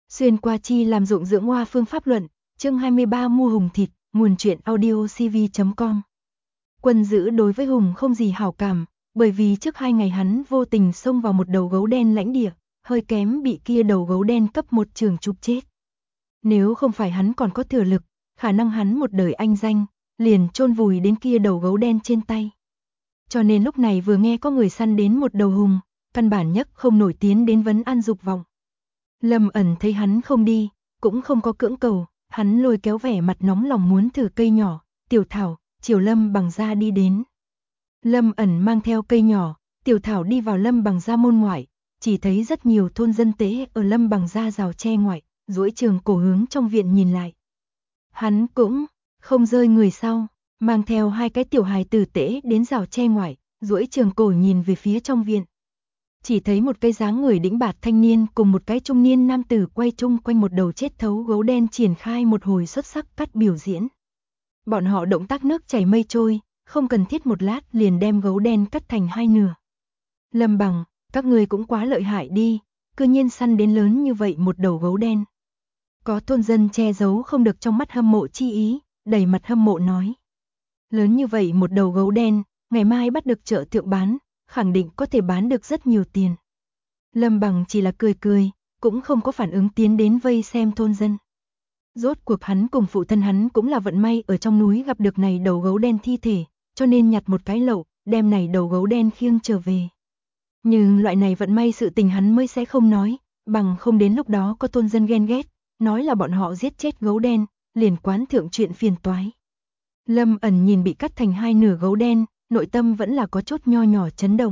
Xuyên qua chi làm dụng dưỡng hoa phương pháp luận, chương 23 mua Hùng thịt, nguồn truyện audio cv.com. Quân Dữ đối với Hùng không gì hảo cảm, bởi vì trước 2 ngày hắn vô tình xông vào một đầu gấu đen lãnh địa, hơi kém bị kia đầu gấu đen cấp một trường chụp chết. Nếu không phải hắn còn có thừa lực, khả năng hắn một đời anh danh, liền chôn vùi đến kia đầu gấu đen trên tay. Cho nên lúc này vừa nghe có người săn đến một đầu hùng, căn bản nhất không nổi tiến đến vấn an dục vọng. Lâm Ẩn thấy hắn không đi, cũng không có cưỡng cầu, hắn lôi kéo vẻ mặt nóng lòng muốn thử cây nhỏ, tiểu thảo, chiều Lâm Bằng ra đi đến. Lâm Ẩn mang theo cây nhỏ, tiểu thảo đi vào Lâm Bằng ra môn ngoại, chỉ thấy rất nhiều thôn dân tế ở Lâm Bằng ra rào tre ngoại, duỗi trường cổ hướng trong viện nhìn lại. Hắn cũng không rơi người sau, mang theo 2 cái tiểu hài tử tế đến rào tre ngoại, duỗi trường cổ nhìn về phía trong viện. Chỉ thấy một cây dáng người đĩnh bạt thanh niên cùng một cái trung niên nam tử quay chung quanh một đầu chết thấu gấu đen triển khai một hồi xuất sắc cắt biểu diễn. Bọn họ động tác nước chảy mây trôi, không cần thiết một lát liền đem gấu đen cắt thành 2 nửa. Lâm Bằng, các người cũng quá lợi hại đi, cư nhiên săn đến lớn như vậy một đầu gấu đen. Có thôn dân che giấu không được trong mắt hâm mộ chi ý, đầy mặt hâm mộ nói. Lớn như vậy một đầu gấu đen, ngày mai bắt được chợ thượng bán, khẳng định có thể bán được rất nhiều tiền. Lâm Bằng chỉ là cười cười, cũng không có phản ứng tiến đến vây xem thôn dân. Rốt cuộc hắn cùng phụ thân hắn cũng là vận may ở trong núi gặp được này đầu gấu đen thi thể, cho nên nhặt một cái lậu, đem này đầu gấu đen khiêng trở về. Nhưng loại này vận may sự tình hắn mới sẽ không nói, bằng không đến lúc đó có thôn dân ghen ghét, nói là bọn họ giết chết gấu đen, liền quán thượng chuyện phiền toái. Lâm Ẩn nhìn bị cắt thành 2 nửa gấu đen, nội tâm vẫn là có chút nho nhỏ chấn động.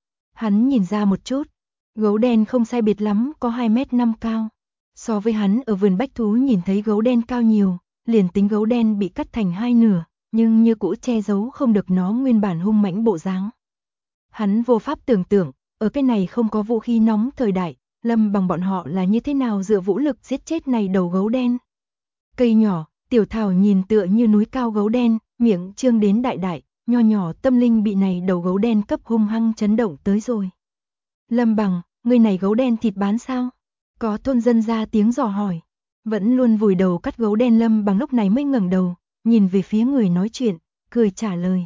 Hắn nhìn ra một chút, gấu đen không sai biệt lắm có 2m5 cao. So với hắn ở vườn bách thú nhìn thấy gấu đen cao nhiều, liền tính gấu đen bị cắt thành 2 nửa, nhưng như cũ che giấu không được nó nguyên bản hung mãnh bộ dáng. Hắn vô pháp tưởng tượng, ở cái này không có vũ khí nóng thời đại, Lâm Bằng bọn họ là như thế nào dựa vũ lực giết chết này đầu gấu đen. Cây nhỏ, tiểu thảo nhìn tựa như núi cao gấu đen, miệng trương đến đại đại, nho nhỏ tâm linh bị này đầu gấu đen cấp hung hăng chấn động tới rồi. Lâm Bằng, người này gấu đen thịt bán sao? Có thôn dân ra tiếng dò hỏi. Vẫn luôn vùi đầu cắt gấu đen Lâm Bằng lúc này mới ngẩng đầu, nhìn về phía người nói chuyện, cười trả lời.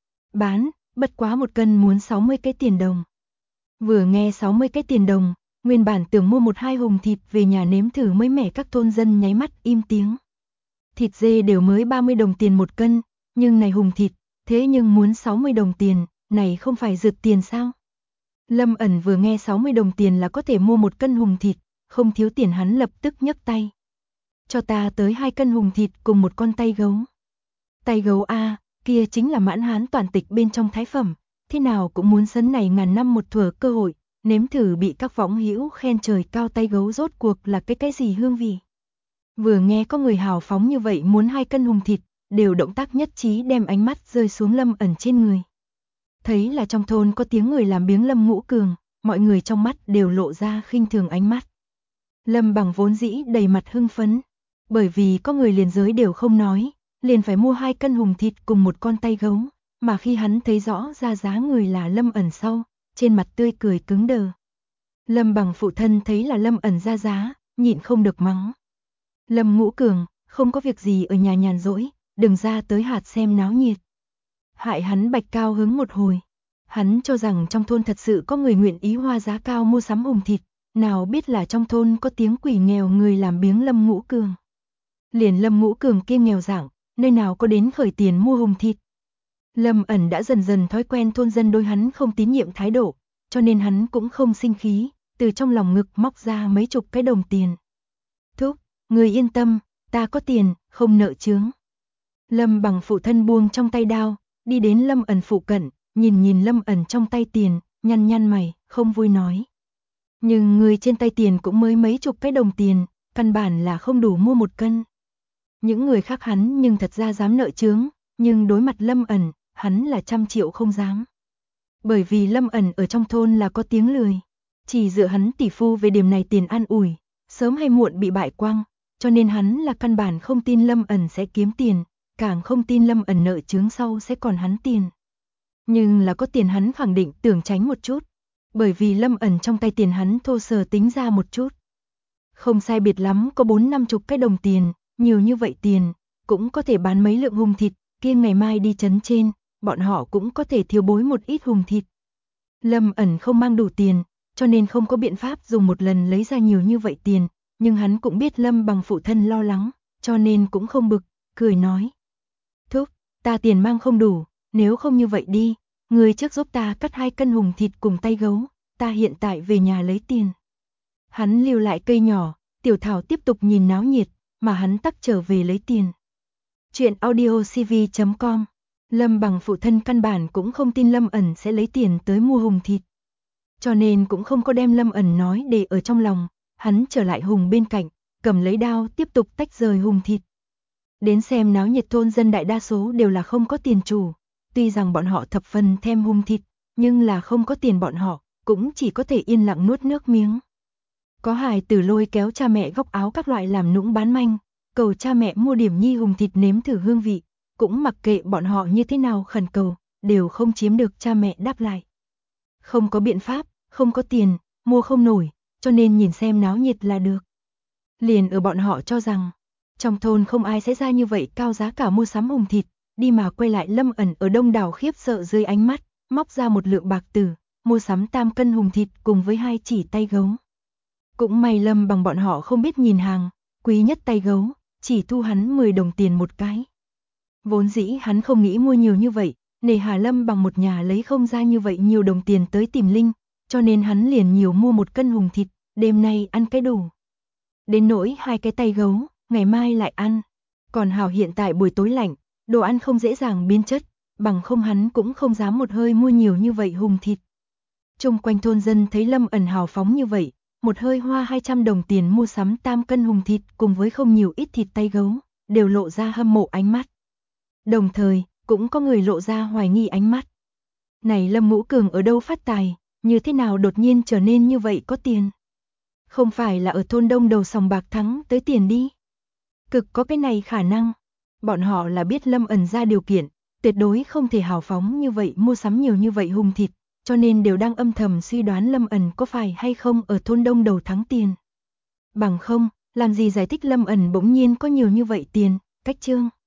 Bán, bất quá 1 cân muốn 60 cái tiền đồng. Vừa nghe 60 cái tiền đồng, nguyên bản tưởng mua 1-2 hùng thịt về nhà nếm thử mới mẻ, các thôn dân nháy mắt im tiếng. Thịt dê đều mới 30 đồng tiền 1 cân, nhưng này hùng thịt, thế nhưng muốn 60 đồng tiền, này không phải rượt tiền sao? Lâm Ẩn vừa nghe 60 đồng tiền là có thể mua 1 cân hùng thịt, không thiếu tiền hắn lập tức nhấc tay. Cho ta tới 2 cân hùng thịt cùng 1 con tay gấu. Tay gấu a, kia chính là mãn hán toàn tịch bên trong thái phẩm, thế nào cũng muốn sấn này ngàn năm một thuở cơ hội, nếm thử bị các võng hữu khen trời cao tay gấu rốt cuộc là cái gì hương vị. Vừa nghe có người hào phóng như vậy muốn 2 cân hùng thịt, đều động tác nhất trí đem ánh mắt rơi xuống Lâm Ẩn trên người. Thấy là trong thôn có tiếng người làm biếng Lâm Ngũ Cường, mọi người trong mắt đều lộ ra khinh thường ánh mắt. Lâm Bằng vốn dĩ đầy mặt hưng phấn, bởi vì có người liền giới đều không nói, liền phải mua 2 cân hùng thịt cùng 1 con tay gấu, mà khi hắn thấy rõ ra giá người là Lâm Ẩn sau, trên mặt tươi cười cứng đờ. Lâm Bằng phụ thân thấy là Lâm Ẩn ra giá, nhịn không được mắng. Lâm Ngũ Cường, không có việc gì ở nhà nhàn rỗi, đừng ra tới hạt xem náo nhiệt. Hại hắn bạch cao hứng một hồi. Hắn cho rằng trong thôn thật sự có người nguyện ý hoa giá cao mua sắm hùng thịt, nào biết là trong thôn có tiếng quỷ nghèo người làm biếng Lâm Ngũ Cường. Liền Lâm Ngũ Cường kia nghèo dạng, nơi nào có đến khởi tiền mua hùng thịt. Lâm Ẩn đã dần dần thói quen thôn dân đối hắn không tín nhiệm thái độ, cho nên hắn cũng không sinh khí, từ trong lòng ngực móc ra mấy chục cái đồng tiền. Thúc, người yên tâm, ta có tiền, không nợ chướng. Lâm Bằng phụ thân buông trong tay đao, đi đến Lâm Ẩn phụ cận, nhìn Lâm Ẩn trong tay tiền, nhăn nhăn mày, không vui nói. Nhưng người trên tay tiền cũng mới mấy chục cái đồng tiền, căn bản là không đủ mua 1 cân. Những người khác hắn nhưng thật ra dám nợ chướng, nhưng đối mặt Lâm Ẩn, hắn là 100 triệu không dám. Bởi vì Lâm Ẩn ở trong thôn là có tiếng lười, chỉ dựa hắn tỷ phu về điểm này tiền an ủi, sớm hay muộn bị bại quang, cho nên hắn là căn bản không tin Lâm Ẩn sẽ kiếm tiền, càng không tin Lâm Ẩn nợ chướng sau sẽ còn hắn tiền. Nhưng là có tiền hắn khẳng định tưởng tránh một chút, bởi vì Lâm Ẩn trong tay tiền hắn thô sờ tính ra một chút. Không sai biệt lắm có 4-50 cái đồng tiền, nhiều như vậy tiền, cũng có thể bán mấy lượng hùng thịt, kia ngày mai đi trấn trên, bọn họ cũng có thể thiếu bối một ít hùng thịt. Lâm ẩn không mang đủ tiền, cho nên không có biện pháp dùng một lần lấy ra nhiều như vậy tiền, nhưng hắn cũng biết Lâm Bằng phụ thân lo lắng, cho nên cũng không bực, cười nói. Thúc, ta tiền mang không đủ, nếu không như vậy đi, người trước giúp ta cắt 2 cân hùng thịt cùng tay gấu, ta hiện tại về nhà lấy tiền. Hắn lưu lại cây nhỏ, Tiểu Thảo tiếp tục nhìn náo nhiệt, mà hắn tắc trở về lấy tiền. Chuyện audiocv.com. Lâm Bằng phụ thân căn bản cũng không tin Lâm ẩn sẽ lấy tiền tới mua hùng thịt. Cho nên cũng không có đem Lâm ẩn nói để ở trong lòng, hắn trở lại hùng bên cạnh, cầm lấy đao tiếp tục tách rời hùng thịt. Đến xem náo nhiệt thôn dân đại đa số đều là không có tiền chủ, tuy rằng bọn họ thập phần thèm hùng thịt, nhưng là không có tiền bọn họ, cũng chỉ có thể yên lặng nuốt nước miếng. Có hài tử lôi kéo cha mẹ góc áo các loại làm nũng bán manh, cầu cha mẹ mua điểm nhi hùng thịt nếm thử hương vị, cũng mặc kệ bọn họ như thế nào khẩn cầu, đều không chiếm được cha mẹ đáp lại. Không có biện pháp, không có tiền, mua không nổi, cho nên nhìn xem náo nhiệt là được. Liền ở bọn họ cho rằng, trong thôn không ai sẽ ra như vậy cao giá cả mua sắm hùng thịt, đi mà quay lại Lâm ẩn ở đông đảo khiếp sợ dưới ánh mắt, móc ra một lượng bạc tử, mua sắm 8 cân hùng thịt cùng với 2 chỉ tay gấu. Cũng may Lâm Bằng bọn họ không biết nhìn hàng, quý nhất tay gấu, chỉ thu hắn 10 đồng tiền một cái. Vốn dĩ hắn không nghĩ mua nhiều như vậy, nề hà Lâm Bằng một nhà lấy không ra như vậy nhiều đồng tiền tới tìm Linh, cho nên hắn liền nhiều mua 1 cân hùng thịt, đêm nay ăn cái đủ. Đến nỗi 2 cái tay gấu, ngày mai lại ăn. Còn hảo hiện tại buổi tối lạnh, đồ ăn không dễ dàng biến chất, bằng không hắn cũng không dám một hơi mua nhiều như vậy hùng thịt. Chung quanh thôn dân thấy Lâm ẩn hào phóng như vậy, một hơi hoa 200 đồng tiền mua sắm 8 cân hùng thịt cùng với không nhiều ít thịt tay gấu, đều lộ ra hâm mộ ánh mắt. Đồng thời, cũng có người lộ ra hoài nghi ánh mắt. Này Lâm Ngũ Cường ở đâu phát tài, như thế nào đột nhiên trở nên như vậy có tiền? Không phải là ở thôn đông đầu sòng bạc thắng tới tiền đi? Cực có cái này khả năng. Bọn họ là biết Lâm ẩn ra điều kiện, tuyệt đối không thể hào phóng như vậy mua sắm nhiều như vậy hùng thịt, cho nên đều đang âm thầm suy đoán Lâm ẩn có phải hay không ở thôn đông đầu thắng tiền. Bằng không, làm gì giải thích Lâm ẩn bỗng nhiên có nhiều như vậy tiền, cách chương.